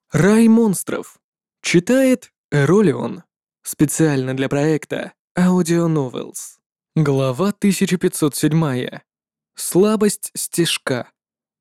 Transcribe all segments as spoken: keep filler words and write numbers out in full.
Рай монстров. Читает Эролион. Специально для проекта Audio Novels. Глава тысяча пятьсот семь. Слабость стежка.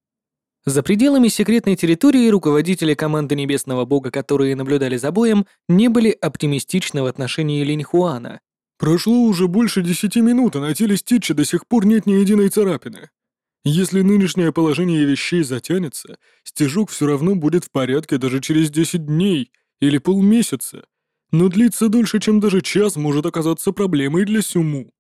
За пределами секретной территории руководители команды Небесного Бога, которые наблюдали за боем, не были оптимистичны в отношении Линьхуана. Прошло уже больше десяти минут, а на теле Стича до сих пор нет ни единой царапины. Если нынешнее положение вещей затянется, стежок все равно будет в порядке даже через десять дней или полмесяца. Но длиться дольше, чем даже час, может оказаться проблемой для Сюму.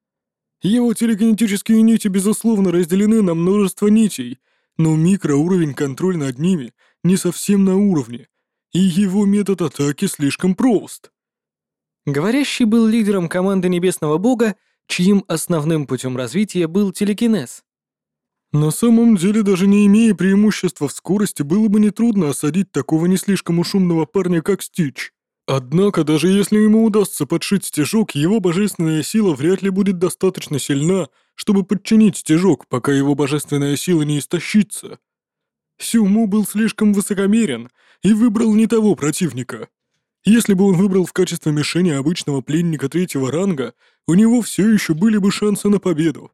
Его телекинетические нити, безусловно, разделены на множество нитей, но микроуровень контроля над ними не совсем на уровне, и его метод атаки слишком прост. Говорящий был лидером команды Небесного Бога, чьим основным путем развития был телекинез. На самом деле, даже не имея преимущества в скорости, было бы нетрудно осадить такого не слишком уж умного парня, как Стич. Однако, даже если ему удастся подшить стежок, его божественная сила вряд ли будет достаточно сильна, чтобы подчинить стежок, пока его божественная сила не истощится. Сюму был слишком высокомерен и выбрал не того противника. Если бы он выбрал в качестве мишени обычного пленника третьего ранга, у него все еще были бы шансы на победу.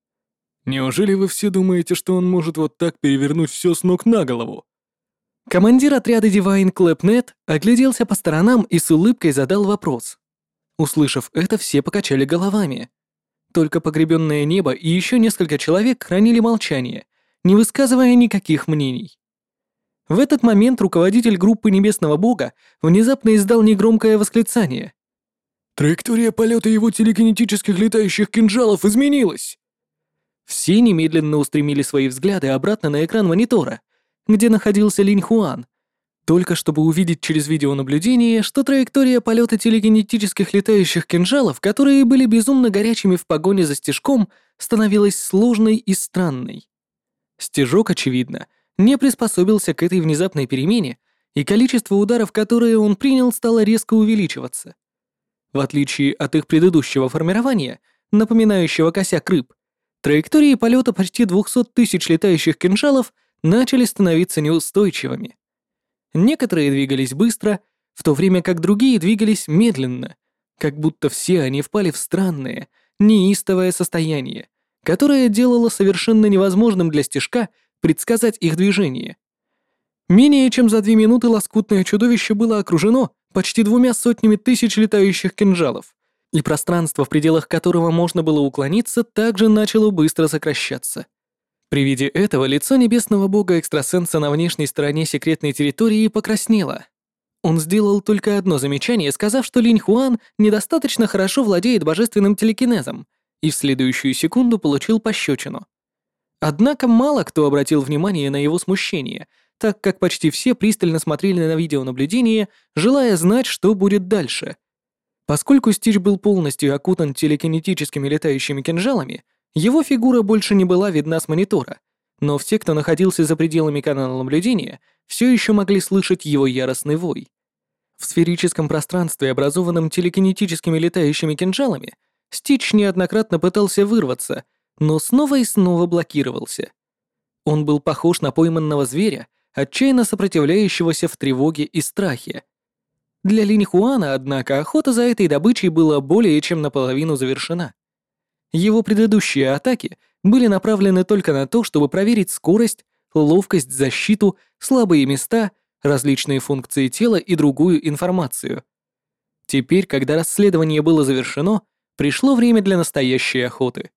Неужели вы все думаете, что он может вот так перевернуть все с ног на голову? Командир отряда Divine Clapnet огляделся по сторонам и с улыбкой задал вопрос. Услышав это, все покачали головами. Только погребенное небо и еще несколько человек хранили молчание, не высказывая никаких мнений. В этот момент руководитель группы Небесного Бога внезапно издал негромкое восклицание. Траектория полета его телекинетических летающих кинжалов изменилась! Все немедленно устремили свои взгляды обратно на экран монитора, где находился Линьхуан, только чтобы увидеть через видеонаблюдение, что траектория полета телекинетических летающих кинжалов, которые были безумно горячими в погоне за стежком, становилась сложной и странной. Стежок, очевидно, не приспособился к этой внезапной перемене, и количество ударов, которые он принял, стало резко увеличиваться. В отличие от их предыдущего формирования, напоминающего косяк рыб, траектории полета почти двухсот тысяч летающих кинжалов начали становиться неустойчивыми. Некоторые двигались быстро, в то время как другие двигались медленно, как будто все они впали в странное, неистовое состояние, которое делало совершенно невозможным для стежка предсказать их движение. Менее чем за две минуты лоскутное чудовище было окружено почти двумя сотнями тысяч летающих кинжалов, и пространство, в пределах которого можно было уклониться, также начало быстро сокращаться. При виде этого лицо Небесного Бога-экстрасенса на внешней стороне секретной территории покраснело. Он сделал только одно замечание, сказав, что Линьхуан недостаточно хорошо владеет божественным телекинезом, и в следующую секунду получил пощечину. Однако мало кто обратил внимание на его смущение, так как почти все пристально смотрели на видеонаблюдение, желая знать, что будет дальше. Поскольку Стич был полностью окутан телекинетическими летающими кинжалами, его фигура больше не была видна с монитора, но все, кто находился за пределами канала наблюдения, все еще могли слышать его яростный вой. В сферическом пространстве, образованном телекинетическими летающими кинжалами, Стич неоднократно пытался вырваться, но снова и снова блокировался. Он был похож на пойманного зверя, отчаянно сопротивляющегося в тревоге и страхе. Для Линьхуана, однако, охота за этой добычей была более чем наполовину завершена. Его предыдущие атаки были направлены только на то, чтобы проверить скорость, ловкость, защиту, слабые места, различные функции тела и другую информацию. Теперь, когда расследование было завершено, пришло время для настоящей охоты.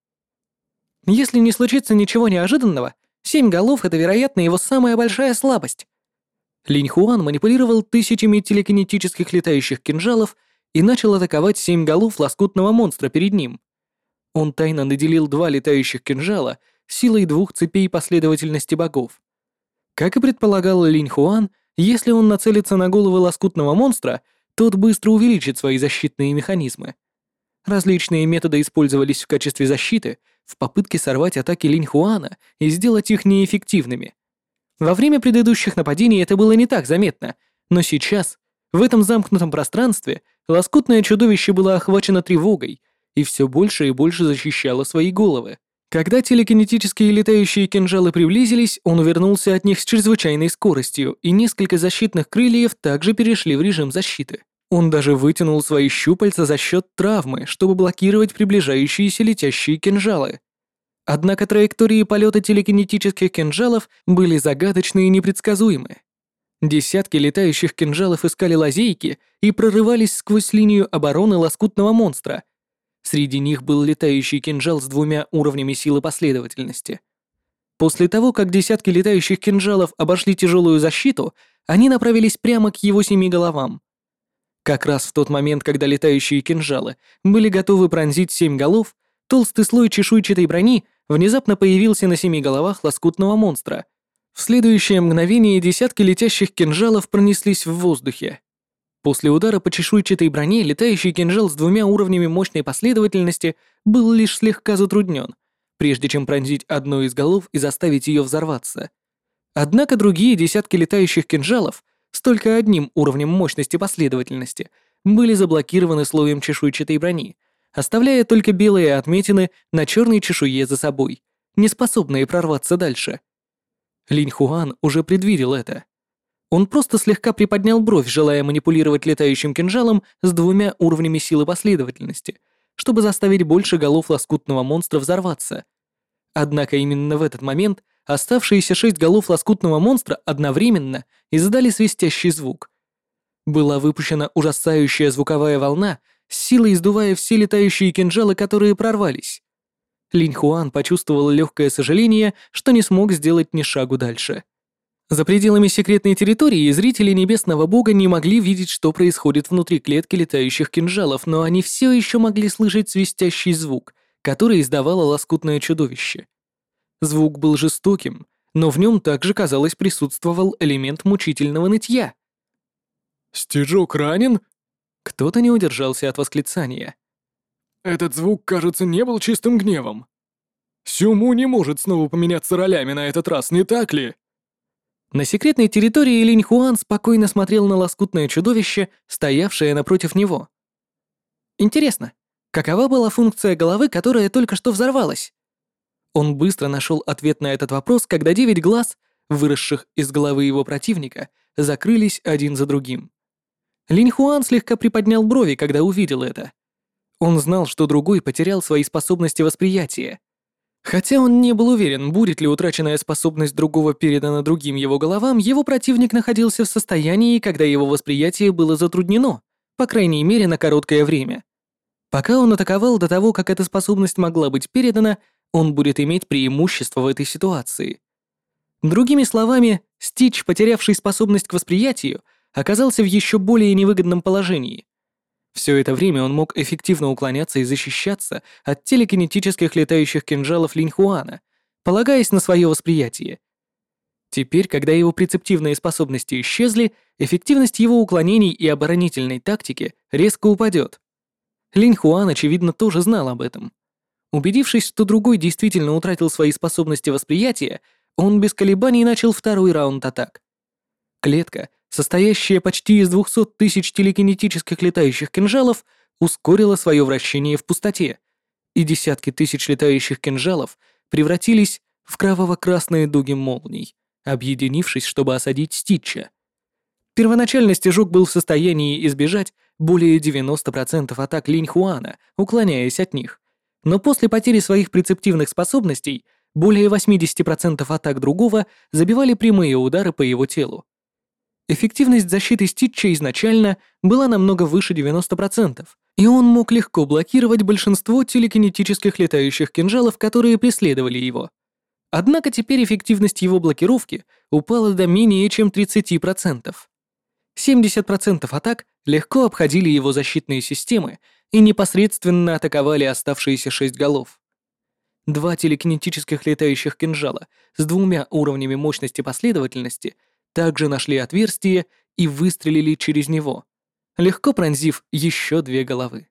Если не случится ничего неожиданного, семь голов — это, вероятно, его самая большая слабость. Линьхуан манипулировал тысячами телекинетических летающих кинжалов и начал атаковать семь голов лоскутного монстра перед ним. Он тайно наделил два летающих кинжала силой двух цепей последовательности богов. Как и предполагал Линьхуан, если он нацелится на головы лоскутного монстра, тот быстро увеличит свои защитные механизмы. Различные методы использовались в качестве защиты в попытке сорвать атаки Линьхуана и сделать их неэффективными. Во время предыдущих нападений это было не так заметно, но сейчас, в этом замкнутом пространстве, лоскутное чудовище было охвачено тревогой и все больше и больше защищало свои головы. Когда телекинетические летающие кинжалы приблизились, он увернулся от них с чрезвычайной скоростью, и несколько защитных крыльев также перешли в режим защиты. Он даже вытянул свои щупальца за счет травмы, чтобы блокировать приближающиеся летящие кинжалы. Однако траектории полета телекинетических кинжалов были загадочны и непредсказуемы. Десятки летающих кинжалов искали лазейки и прорывались сквозь линию обороны лоскутного монстра. Среди них был летающий кинжал с двумя уровнями силы последовательности. После того, как десятки летающих кинжалов обошли тяжелую защиту, они направились прямо к его семи головам. Как раз в тот момент, когда летающие кинжалы были готовы пронзить семь голов, толстый слой чешуйчатой брони внезапно появился на семи головах лоскутного монстра. В следующее мгновение десятки летящих кинжалов пронеслись в воздухе. После удара по чешуйчатой броне летающий кинжал с двумя уровнями мощной последовательности был лишь слегка затруднен, прежде чем пронзить одну из голов и заставить ее взорваться. Однако другие десятки летающих кинжалов с только одним уровнем мощности последовательности были заблокированы слоем чешуйчатой брони, оставляя только белые отметины на черной чешуе за собой, не способные прорваться дальше. Линь Хуан уже предвидел это. Он просто слегка приподнял бровь, желая манипулировать летающим кинжалом с двумя уровнями силы последовательности, чтобы заставить больше голов лоскутного монстра взорваться. Однако именно в этот момент оставшиеся шесть голов лоскутного монстра одновременно издали свистящий звук. Была выпущена ужасающая звуковая волна, с силой издувая все летающие кинжалы, которые прорвались. Линь Хуан почувствовал легкое сожаление, что не смог сделать ни шагу дальше. За пределами секретной территории зрители Небесного Бога не могли видеть, что происходит внутри клетки летающих кинжалов, но они все еще могли слышать свистящий звук, который издавало лоскутное чудовище. Звук был жестоким, но в нем также, казалось, присутствовал элемент мучительного нытья. «Стежок ранен?» Кто-то не удержался от восклицания. «Этот звук, кажется, не был чистым гневом. Сюму не может снова поменяться ролями на этот раз, не так ли?» На секретной территории Линь Хуан спокойно смотрел на лоскутное чудовище, стоявшее напротив него. Интересно, какова была функция головы, которая только что взорвалась? Он быстро нашел ответ на этот вопрос, когда девять глаз, выросших из головы его противника, закрылись один за другим. Линь Хуан слегка приподнял брови, когда увидел это. Он знал, что другой потерял свои способности восприятия. Хотя он не был уверен, будет ли утраченная способность другого передана другим его головам, его противник находился в состоянии, когда его восприятие было затруднено, по крайней мере на короткое время. Пока он атаковал до того, как эта способность могла быть передана, он будет иметь преимущество в этой ситуации. Другими словами, Стич, потерявший способность к восприятию, оказался в еще более невыгодном положении. Все это время он мог эффективно уклоняться и защищаться от телекинетических летающих кинжалов Линь Хуана, полагаясь на свое восприятие. Теперь, когда его прецептивные способности исчезли, эффективность его уклонений и оборонительной тактики резко упадет. Линь Хуан, очевидно, тоже знал об этом. Убедившись, что другой действительно утратил свои способности восприятия, он без колебаний начал второй раунд атак. Клетка, состоящая почти из двухсот тысяч телекинетических летающих кинжалов, ускорила свое вращение в пустоте, и десятки тысяч летающих кинжалов превратились в кроваво-красные дуги молний, объединившись, чтобы осадить Стича. Первоначально стежок был в состоянии избежать более девяноста процентов атак Линь Хуана, уклоняясь от них, но после потери своих прецептивных способностей более восьмидесяти процентов атак другого забивали прямые удары по его телу. Эффективность защиты Стича изначально была намного выше девяноста процентов, и он мог легко блокировать большинство телекинетических летающих кинжалов, которые преследовали его. Однако теперь эффективность его блокировки упала до менее чем тридцати процентов. семьдесят процентов атак легко обходили его защитные системы и непосредственно атаковали оставшиеся шесть голов. Два телекинетических летающих кинжала с двумя уровнями мощности последовательности также нашли отверстие и выстрелили через него, легко пронзив еще две головы.